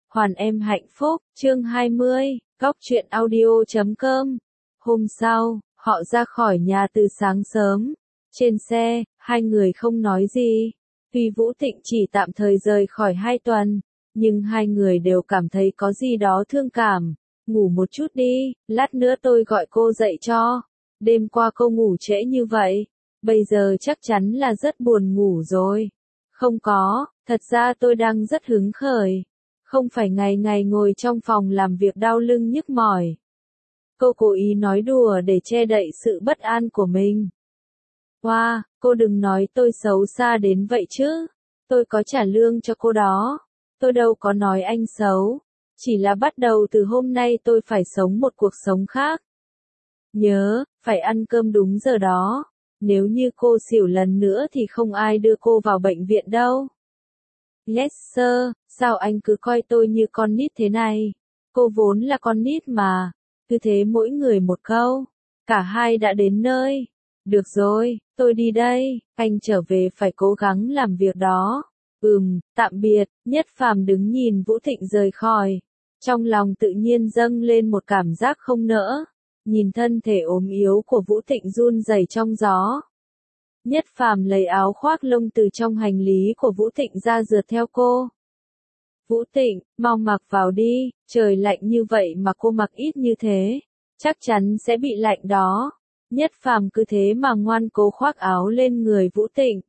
Hoàn em hạnh phúc, chương 20, góc truyện audio.com. Hôm sau, họ ra khỏi nhà từ sáng sớm. Trên xe, hai người không nói gì. Tuy Vũ Thịnh chỉ tạm thời rời khỏi 2 tuần, nhưng hai người đều cảm thấy có gì đó thương cảm. Ngủ một chút đi, lát nữa tôi gọi cô dậy cho. Đêm qua cô ngủ trễ như vậy, bây giờ chắc chắn là rất buồn ngủ rồi. Không có, thật ra tôi đang rất hứng khởi. Không phải ngày ngày ngồi trong phòng làm việc đau lưng nhức mỏi. Cô cố ý nói đùa để che đậy sự bất an của mình. Wow, cô đừng nói tôi xấu xa đến vậy chứ. Tôi có trả lương cho cô đó. Tôi đâu có nói anh xấu. Chỉ là bắt đầu từ hôm nay tôi phải sống một cuộc sống khác. Nhớ, phải ăn cơm đúng giờ đó. Nếu như cô xỉu lần nữa thì không ai đưa cô vào bệnh viện đâu. Yes sir, sao anh cứ coi tôi như con nít thế này? Cô vốn là con nít mà. Cứ thế mỗi người một câu. Cả hai đã đến nơi. Được rồi, tôi đi đây, anh trở về phải cố gắng làm việc đó. Tạm biệt. Nhất Phàm đứng nhìn Vũ Thịnh rời khỏi. Trong lòng tự nhiên dâng lên một cảm giác không nỡ. Nhìn thân thể ốm yếu của Vũ Thịnh run rẩy trong gió. Nhất Phàm lấy áo khoác lông từ trong hành lý của Vũ Thịnh ra rượt theo cô. Vũ Thịnh, mau mặc vào đi, trời lạnh như vậy mà cô mặc ít như thế, chắc chắn sẽ bị lạnh đó. Nhất Phàm cứ thế mà ngoan cố khoác áo lên người Vũ Thịnh.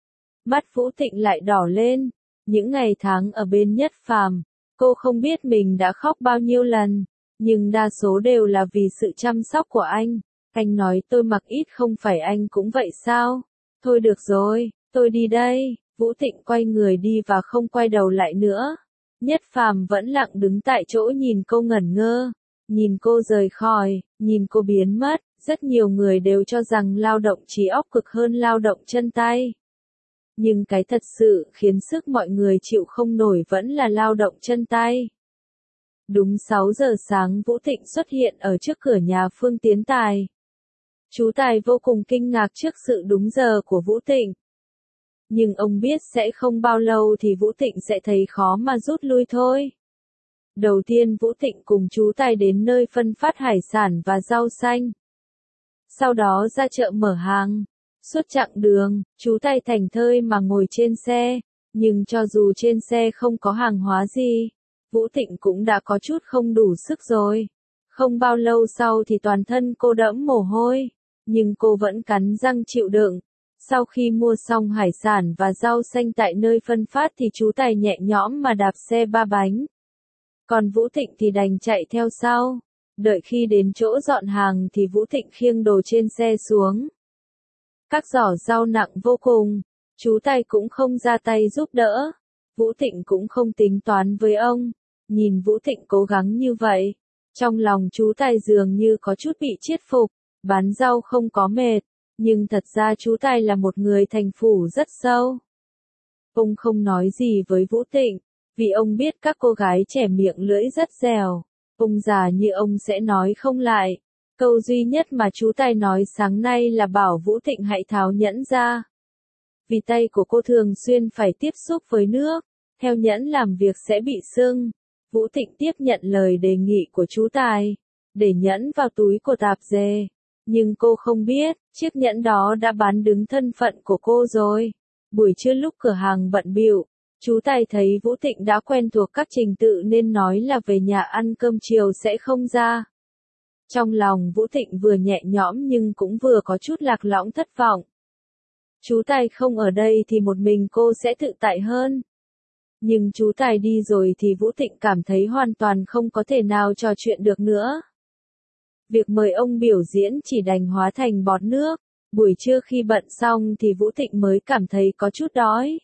Mắt Vũ Thịnh lại đỏ lên. Những ngày tháng ở bên Nhất Phàm, cô không biết mình đã khóc bao nhiêu lần, nhưng đa số đều là vì sự chăm sóc của anh. Anh nói tôi mặc ít không phải anh cũng vậy sao? Thôi được rồi, tôi đi đây. Vũ Thịnh quay người đi và không quay đầu lại nữa. Nhất Phàm vẫn lặng đứng tại chỗ nhìn cô ngẩn ngơ. Nhìn cô rời khỏi, nhìn cô biến mất. Rất nhiều người đều cho rằng lao động trí óc cực hơn lao động chân tay. Nhưng cái thật sự khiến sức mọi người chịu không nổi vẫn là lao động chân tay. Đúng 6 giờ sáng Vũ Thịnh xuất hiện ở trước cửa nhà Phương Tiến Tài. Chú Tài vô cùng kinh ngạc trước sự đúng giờ của Vũ Thịnh. Nhưng ông biết sẽ không bao lâu thì Vũ Thịnh sẽ thấy khó mà rút lui thôi. Đầu tiên Vũ Thịnh cùng chú Tài đến nơi phân phát hải sản và rau xanh. Sau đó ra chợ mở hàng. Suốt chặng đường, chú Tài thảnh thơi mà ngồi trên xe. Nhưng cho dù trên xe không có hàng hóa gì, Vũ Thịnh cũng đã có chút không đủ sức rồi. Không bao lâu sau thì toàn thân cô đẫm mồ hôi. Nhưng cô vẫn cắn răng chịu đựng. Sau khi mua xong hải sản và rau xanh tại nơi phân phát thì chú Tài nhẹ nhõm mà đạp xe 3 bánh. Còn Vũ Thịnh thì đành chạy theo sau. Đợi khi đến chỗ dọn hàng thì Vũ Thịnh khiêng đồ trên xe xuống. Các giỏ rau nặng vô cùng. Chú Tài cũng không ra tay giúp đỡ. Vũ Thịnh cũng không tính toán với ông. Nhìn Vũ Thịnh cố gắng như vậy. Trong lòng chú Tài dường như có chút bị chiết phục. Bán rau không có mệt. Nhưng thật ra chú Tài là một người thành phủ rất sâu. Ông không nói gì với Vũ Thịnh. Vì ông biết các cô gái trẻ miệng lưỡi rất dẻo. Ông già như ông sẽ nói không lại. Câu duy nhất mà chú Tài nói sáng nay là bảo Vũ Thịnh hãy tháo nhẫn ra. Vì tay của cô thường xuyên phải tiếp xúc với nước. Theo nhẫn làm việc sẽ bị sưng. Vũ Thịnh tiếp nhận lời đề nghị của chú Tài. Để nhẫn vào túi của tạp dề. Nhưng cô không biết, chiếc nhẫn đó đã bán đứng thân phận của cô rồi. Buổi trưa lúc cửa hàng bận bịu, chú Tài thấy Vũ Thịnh đã quen thuộc các trình tự nên nói là về nhà ăn cơm chiều sẽ không ra. Trong lòng Vũ Thịnh vừa nhẹ nhõm nhưng cũng vừa có chút lạc lõng thất vọng. Chú Tài không ở đây thì một mình cô sẽ tự tại hơn. Nhưng chú Tài đi rồi thì Vũ Thịnh cảm thấy hoàn toàn không có thể nào trò chuyện được nữa. Việc mời ông biểu diễn chỉ đành hóa thành bọt nước. Buổi trưa khi bận xong thì Vũ Thịnh mới cảm thấy có chút đói.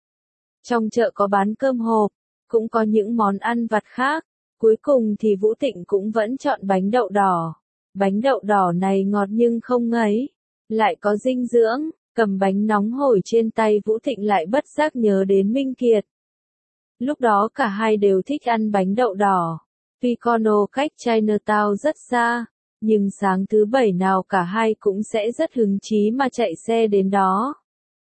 Trong chợ có bán cơm hộp, cũng có những món ăn vặt khác. Cuối cùng thì Vũ Thịnh cũng vẫn chọn bánh đậu đỏ. Bánh đậu đỏ này ngọt nhưng không ngấy, lại có dinh dưỡng. Cầm bánh nóng hổi trên tay Vũ Thịnh lại bất giác nhớ đến Minh Kiệt. Lúc đó cả hai đều thích ăn bánh đậu đỏ. Tuy Cono cách Chinatown rất xa, nhưng sáng thứ Bảy nào cả hai cũng sẽ rất hứng chí mà chạy xe đến đó.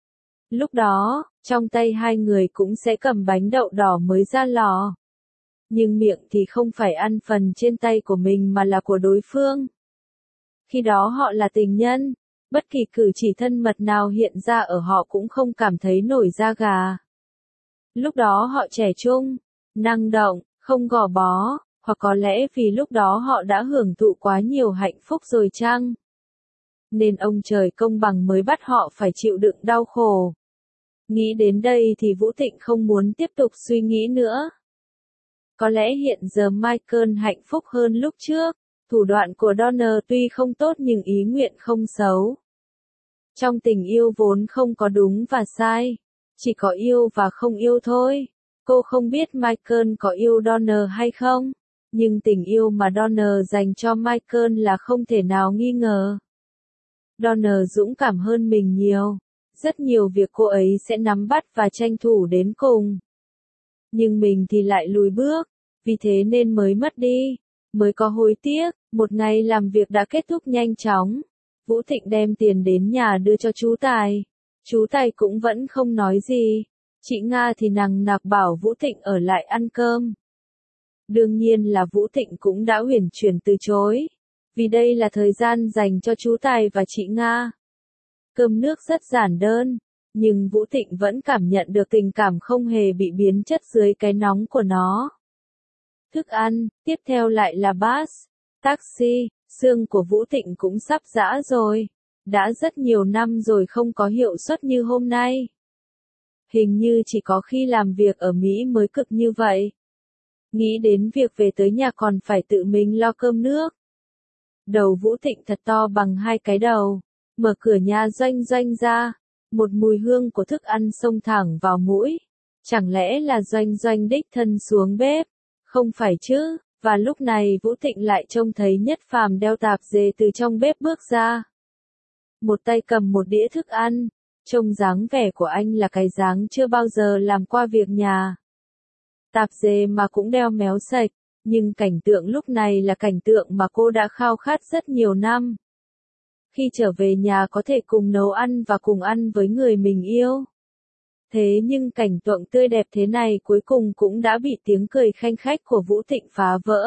Lúc đó, trong tay hai người cũng sẽ cầm bánh đậu đỏ mới ra lò. nhưng miệng thì không phải ăn phần trên tay của mình mà là của đối phương. Khi đó họ là tình nhân, bất kỳ cử chỉ thân mật nào hiện ra ở họ cũng không cảm thấy nổi da gà. Lúc đó họ trẻ trung, năng động, không gò bó, hoặc có lẽ vì lúc đó họ đã hưởng thụ quá nhiều hạnh phúc rồi chăng? Nên ông trời công bằng mới bắt họ phải chịu đựng đau khổ. Nghĩ đến đây thì Vũ Thịnh không muốn tiếp tục suy nghĩ nữa. Có lẽ hiện giờ Michael hạnh phúc hơn lúc trước, thủ đoạn của Donner tuy không tốt nhưng ý nguyện không xấu. Trong tình yêu vốn không có đúng và sai, chỉ có yêu và không yêu thôi. Cô không biết Michael có yêu Donner hay không, nhưng tình yêu mà Donner dành cho Michael là không thể nào nghi ngờ. Donner dũng cảm hơn mình nhiều, rất nhiều việc cô ấy sẽ nắm bắt và tranh thủ đến cùng. Nhưng mình thì lại lùi bước, vì thế nên mới mất đi, mới có hối tiếc. Một ngày làm việc đã kết thúc nhanh chóng. Vũ Thịnh đem tiền đến nhà đưa cho chú Tài. Chú Tài cũng vẫn không nói gì. Chị Nga thì nằng nặc bảo Vũ Thịnh ở lại ăn cơm. Đương nhiên là Vũ Thịnh cũng đã uyển chuyển từ chối, vì đây là thời gian dành cho chú Tài và chị Nga. Cơm nước rất giản đơn, nhưng Vũ Thịnh vẫn cảm nhận được tình cảm không hề bị biến chất dưới cái nóng của nó. Thức ăn, tiếp theo lại là bus, taxi, xương của Vũ Thịnh cũng sắp giã rồi. Đã rất nhiều năm rồi không có hiệu suất như hôm nay. Hình như chỉ có khi làm việc ở Mỹ mới cực như vậy. Nghĩ đến việc về tới nhà còn phải tự mình lo cơm nước. Đầu Vũ Thịnh thật to bằng hai cái đầu. Mở cửa nhà Doanh Doanh ra. Một mùi hương của thức ăn xông thẳng vào mũi. Chẳng lẽ là Doanh Doanh đích thân xuống bếp? Không phải chứ. Và lúc này Vũ Thịnh lại trông thấy Nhất Phàm đeo tạp dề từ trong bếp bước ra. Một tay cầm một đĩa thức ăn. Trông dáng vẻ của anh là cái dáng chưa bao giờ làm qua việc nhà. Tạp dề mà cũng đeo méo sạch, nhưng cảnh tượng lúc này là cảnh tượng mà cô đã khao khát rất nhiều năm. Khi trở về nhà có thể cùng nấu ăn và cùng ăn với người mình yêu. Thế nhưng cảnh tượng tươi đẹp thế này cuối cùng cũng đã bị tiếng cười khanh khách của Vũ Thịnh phá vỡ.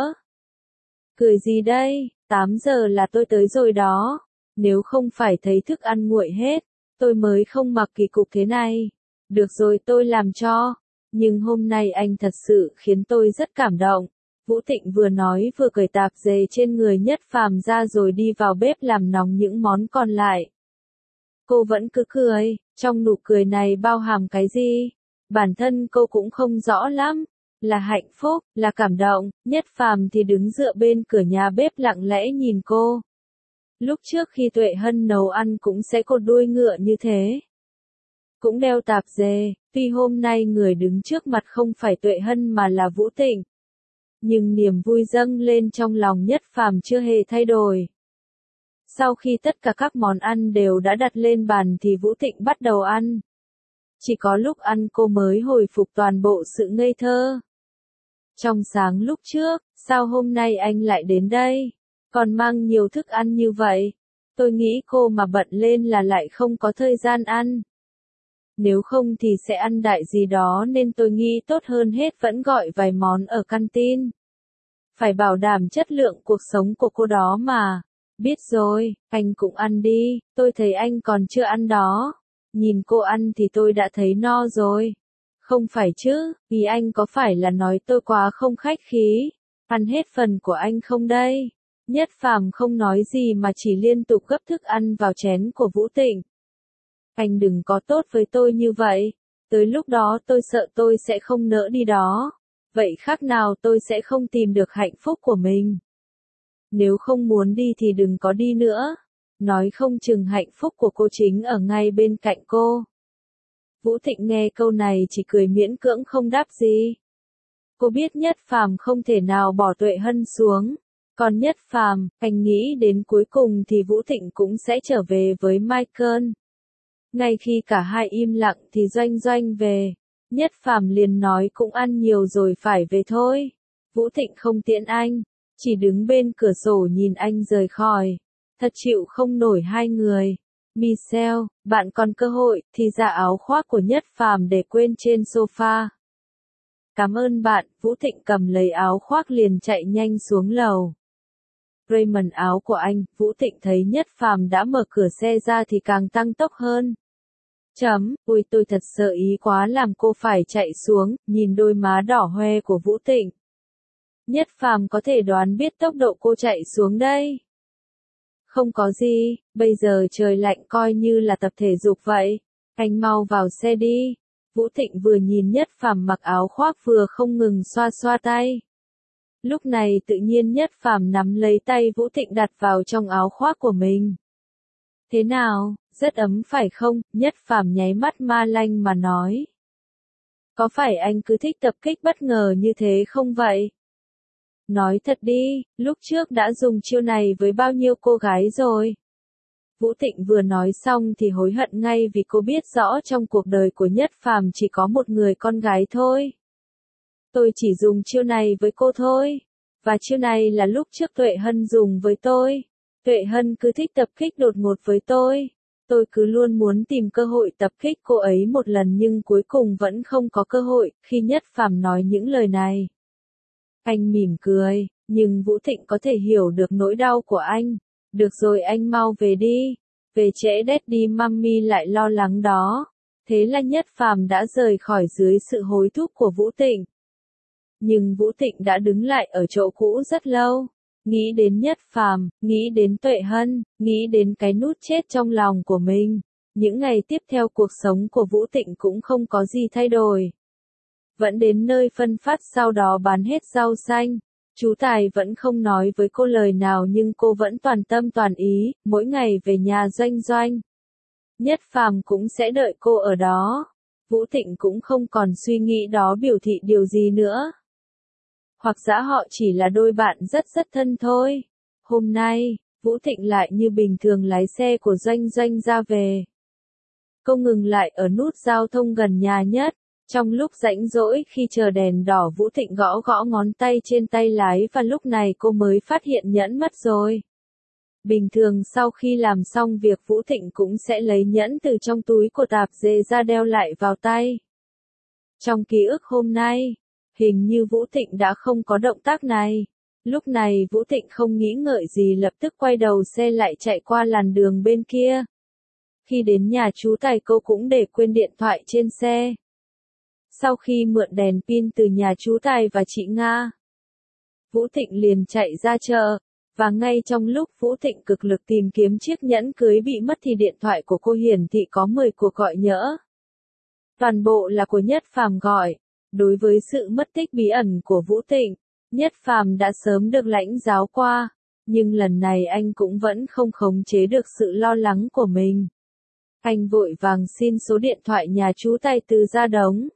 Cười gì đây, 8 giờ là tôi tới rồi đó. Nếu không phải thấy thức ăn nguội hết, tôi mới không mặc kỳ cục thế này. Được rồi tôi làm cho. Nhưng hôm nay anh thật sự khiến tôi rất cảm động. Vũ Thịnh vừa nói vừa cởi tạp dề trên người Nhất Phàm ra rồi đi vào bếp làm nóng những món còn lại. Cô vẫn cứ cười, trong nụ cười này bao hàm cái gì? Bản thân cô cũng không rõ lắm. Là hạnh phúc, là cảm động. Nhất Phàm thì đứng dựa bên cửa nhà bếp lặng lẽ nhìn cô. Lúc trước khi Tuệ Hân nấu ăn cũng sẽ cột đuôi ngựa như thế. Cũng đeo tạp dề, tuy hôm nay người đứng trước mặt không phải Tuệ Hân mà là Vũ Thịnh. Nhưng niềm vui dâng lên trong lòng Nhất Phàm chưa hề thay đổi. Sau khi tất cả các món ăn đều đã đặt lên bàn thì Vũ Thịnh bắt đầu ăn. Chỉ có lúc ăn cô mới hồi phục toàn bộ sự ngây thơ. Trong sáng lúc trước, sao hôm nay anh lại đến đây? Còn mang nhiều thức ăn như vậy. Tôi nghĩ cô mà bận lên là lại không có thời gian ăn. Nếu không thì sẽ ăn đại gì đó nên tôi nghĩ tốt hơn hết vẫn gọi vài món ở canteen. Phải bảo đảm chất lượng cuộc sống của cô đó mà. Biết rồi, anh cũng ăn đi, tôi thấy anh còn chưa ăn đó. Nhìn cô ăn thì tôi đã thấy no rồi. Không phải chứ, vì anh có phải là nói tôi quá không khách khí. Ăn hết phần của anh không đây? Nhất Phàm không nói gì mà chỉ liên tục gấp thức ăn vào chén của Vũ Thịnh. Anh đừng có tốt với tôi như vậy. Tới lúc đó tôi sợ tôi sẽ không nỡ đi đó. Vậy khác nào tôi sẽ không tìm được hạnh phúc của mình. Nếu không muốn đi thì đừng có đi nữa. Nói không chừng hạnh phúc của cô chính ở ngay bên cạnh cô. Vũ Thịnh nghe câu này chỉ cười miễn cưỡng không đáp gì. Cô biết Nhất Phàm không thể nào bỏ Tuệ Hân xuống. Còn Nhất Phàm, anh nghĩ đến cuối cùng thì Vũ Thịnh cũng sẽ trở về với Michael. Ngay khi cả hai im lặng thì Doanh Doanh về. Nhất Phàm liền nói cũng ăn nhiều rồi phải về thôi. Vũ Thịnh không tiễn anh, chỉ đứng bên cửa sổ nhìn anh rời khỏi. Thật chịu không nổi hai người. Michelle, bạn còn cơ hội thì ra áo khoác của Nhất Phàm để quên trên sofa. Cảm ơn bạn, Vũ Thịnh cầm lấy áo khoác liền chạy nhanh xuống lầu. Raymond áo của anh, Vũ Thịnh thấy Nhất Phàm đã mở cửa xe ra thì càng tăng tốc hơn. Ui tôi thật sợ ý quá làm cô phải chạy xuống, nhìn đôi má đỏ hoe của Vũ Thịnh. Nhất Phàm có thể đoán biết tốc độ cô chạy xuống đây. Không có gì, bây giờ trời lạnh coi như là tập thể dục vậy. Anh mau vào xe đi. Vũ Thịnh vừa nhìn Nhất Phàm mặc áo khoác vừa không ngừng xoa xoa tay. Lúc này tự nhiên Nhất Phàm nắm lấy tay Vũ Thịnh đặt vào trong áo khoác của mình. Thế nào, rất ấm phải không? Nhất Phàm nháy mắt ma lanh mà nói. Có phải anh cứ thích tập kích bất ngờ như thế không vậy? Nói thật đi, lúc trước đã dùng chiêu này với bao nhiêu cô gái rồi? Vũ Thịnh vừa nói xong thì hối hận ngay vì cô biết rõ trong cuộc đời của Nhất Phàm chỉ có một người con gái thôi. Tôi chỉ dùng chiêu này với cô thôi. Và chiêu này là lúc trước Tuệ Hân dùng với tôi. Tuệ Hân cứ thích tập kích đột ngột với tôi. Tôi cứ luôn muốn tìm cơ hội tập kích cô ấy một lần nhưng cuối cùng vẫn không có cơ hội khi Nhất Phàm nói những lời này. Anh mỉm cười, nhưng Vũ Thịnh có thể hiểu được nỗi đau của anh. Được rồi anh mau về đi. Về trễ Daddy Mummy lại lo lắng đó. Thế là Nhất Phàm đã rời khỏi dưới sự hối thúc của Vũ Thịnh. Nhưng Vũ Thịnh đã đứng lại ở chỗ cũ rất lâu. Nghĩ đến Nhất Phàm, nghĩ đến Tuệ Hân, nghĩ đến cái nút chết trong lòng của mình. Những ngày tiếp theo cuộc sống của Vũ Thịnh cũng không có gì thay đổi. Vẫn đến nơi phân phát sau đó bán hết rau xanh. Chú Tài vẫn không nói với cô lời nào nhưng cô vẫn toàn tâm toàn ý, mỗi ngày về nhà Doanh Doanh. Nhất Phàm cũng sẽ đợi cô ở đó. Vũ Thịnh cũng không còn suy nghĩ đó biểu thị điều gì nữa. Hoặc giả họ chỉ là đôi bạn rất thân thôi. Hôm nay, Vũ Thịnh lại như bình thường lái xe của Doanh Doanh ra về. Cô ngừng lại ở nút giao thông gần nhà Nhất. Trong lúc rảnh rỗi khi chờ đèn đỏ Vũ Thịnh gõ gõ ngón tay trên tay lái và lúc này cô mới phát hiện nhẫn mất rồi. Bình thường sau khi làm xong việc Vũ Thịnh cũng sẽ lấy nhẫn từ trong túi của tạp dề ra đeo lại vào tay. Trong ký ức hôm nay, hình như Vũ Thịnh đã không có động tác này. Lúc này Vũ Thịnh không nghĩ ngợi gì lập tức quay đầu xe lại chạy qua làn đường bên kia. Khi đến nhà chú Tài cô cũng để quên điện thoại trên xe. Sau khi mượn đèn pin từ nhà chú Tài và chị Nga, Vũ Thịnh liền chạy ra chợ, và ngay trong lúc Vũ Thịnh cực lực tìm kiếm chiếc nhẫn cưới bị mất thì điện thoại của cô hiển thị có 10 cuộc gọi nhỡ. Toàn bộ là của Nhất Phàm gọi. Đối với sự mất tích bí ẩn của Vũ Thịnh, Nhất Phàm đã sớm được lãnh giáo qua, nhưng lần này anh cũng vẫn không khống chế được sự lo lắng của mình. Anh vội vàng xin số điện thoại nhà chú Tài từ ra đống.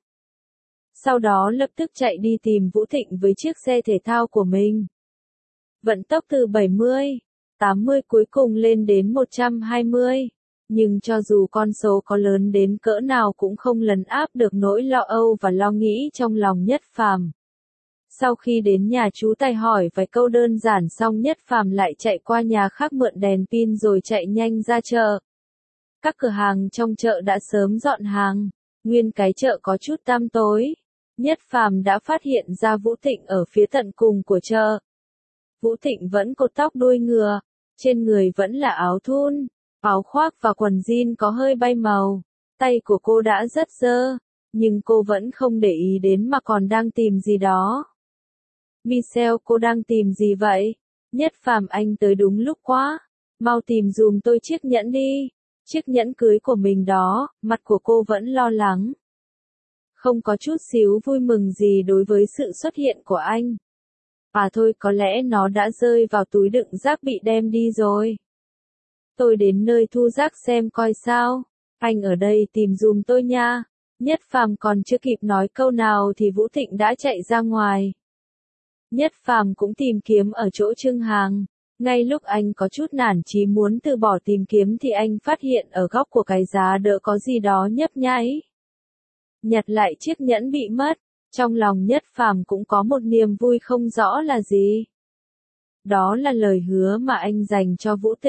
Sau đó lập tức chạy đi tìm Vũ Thịnh với chiếc xe thể thao của mình. Vận tốc từ 70, 80 cuối cùng lên đến 120. Nhưng cho dù con số có lớn đến cỡ nào cũng không lấn áp được nỗi lo âu và lo nghĩ trong lòng Nhất Phàm. Sau khi đến nhà chú Tài hỏi vài câu đơn giản xong Nhất Phàm lại chạy qua nhà khác mượn đèn pin rồi chạy nhanh ra chợ. Các cửa hàng trong chợ đã sớm dọn hàng, nguyên cái chợ có chút tăm tối. Nhất Phàm đã phát hiện ra Vũ Thịnh ở phía tận cùng của chợ. Vũ Thịnh vẫn cột tóc đuôi ngựa, trên người vẫn là áo thun, áo khoác và quần jean có hơi bay màu. Tay của cô đã rất dơ, nhưng cô vẫn không để ý đến mà còn đang tìm gì đó. Michelle, cô đang tìm gì vậy? Nhất Phàm anh tới đúng lúc quá. Mau tìm dùm tôi chiếc nhẫn đi. Chiếc nhẫn cưới của mình đó, mặt của cô vẫn lo lắng. Không có chút xíu vui mừng gì đối với sự xuất hiện của anh. À thôi có lẽ nó đã rơi vào túi đựng rác bị đem đi rồi. Tôi đến nơi thu rác xem coi sao. Anh ở đây tìm dùm tôi nha. Nhất Phàm còn chưa kịp nói câu nào thì Vũ Thịnh đã chạy ra ngoài. Nhất Phàm cũng tìm kiếm ở chỗ trưng hàng. Ngay lúc anh có chút nản chí muốn từ bỏ tìm kiếm thì anh phát hiện ở góc của cái giá đỡ có gì đó nhấp nháy. Nhặt lại chiếc nhẫn bị mất, trong lòng Nhất Phàm cũng có một niềm vui không rõ là gì. Đó là lời hứa mà anh dành cho Vũ Thịnh.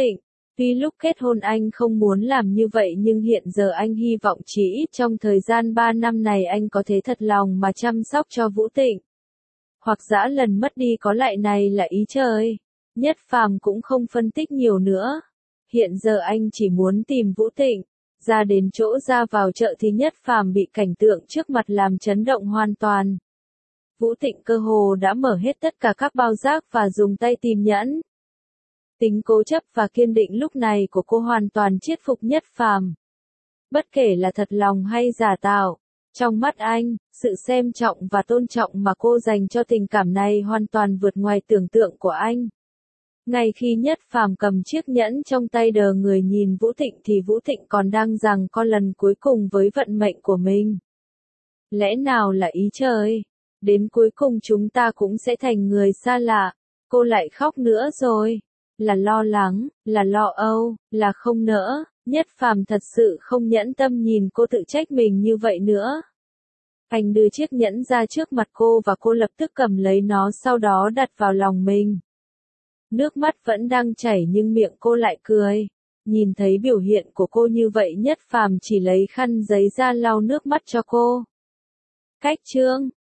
Tuy lúc kết hôn anh không muốn làm như vậy nhưng hiện giờ anh hy vọng chỉ ít trong thời gian 3 năm này anh có thể thật lòng mà chăm sóc cho Vũ Tịnh. Hoặc dã lần mất đi có lại này là ý trời. Nhất Phàm cũng không phân tích nhiều nữa. Hiện giờ anh chỉ muốn tìm Vũ Tịnh. Ra đến chỗ ra vào chợ thì Nhất Phàm bị cảnh tượng trước mặt làm chấn động hoàn toàn. Vũ Tịnh cơ hồ đã mở hết tất cả các bao rác và dùng tay tìm nhẫn. Tính cố chấp và kiên định lúc này của cô hoàn toàn chiết phục Nhất Phàm. Bất kể là thật lòng hay giả tạo, trong mắt anh, sự xem trọng và tôn trọng mà cô dành cho tình cảm này hoàn toàn vượt ngoài tưởng tượng của anh. Ngay khi Nhất Phàm cầm chiếc nhẫn trong tay đờ người nhìn Vũ Tịnh thì Vũ Tịnh còn đang giằng co lần cuối cùng với vận mệnh của mình. Lẽ nào là ý trời? Đến cuối cùng chúng ta cũng sẽ thành người xa lạ. Cô lại khóc nữa rồi. Là lo lắng, là lo âu, là không nỡ. Nhất Phàm thật sự không nhẫn tâm nhìn cô tự trách mình như vậy nữa. Anh đưa chiếc nhẫn ra trước mặt cô và cô lập tức cầm lấy nó sau đó đặt vào lòng mình. Nước mắt vẫn đang chảy nhưng miệng cô lại cười. Nhìn thấy biểu hiện của cô như vậy Nhất Phàm chỉ lấy khăn giấy ra lau nước mắt cho cô. Cách chương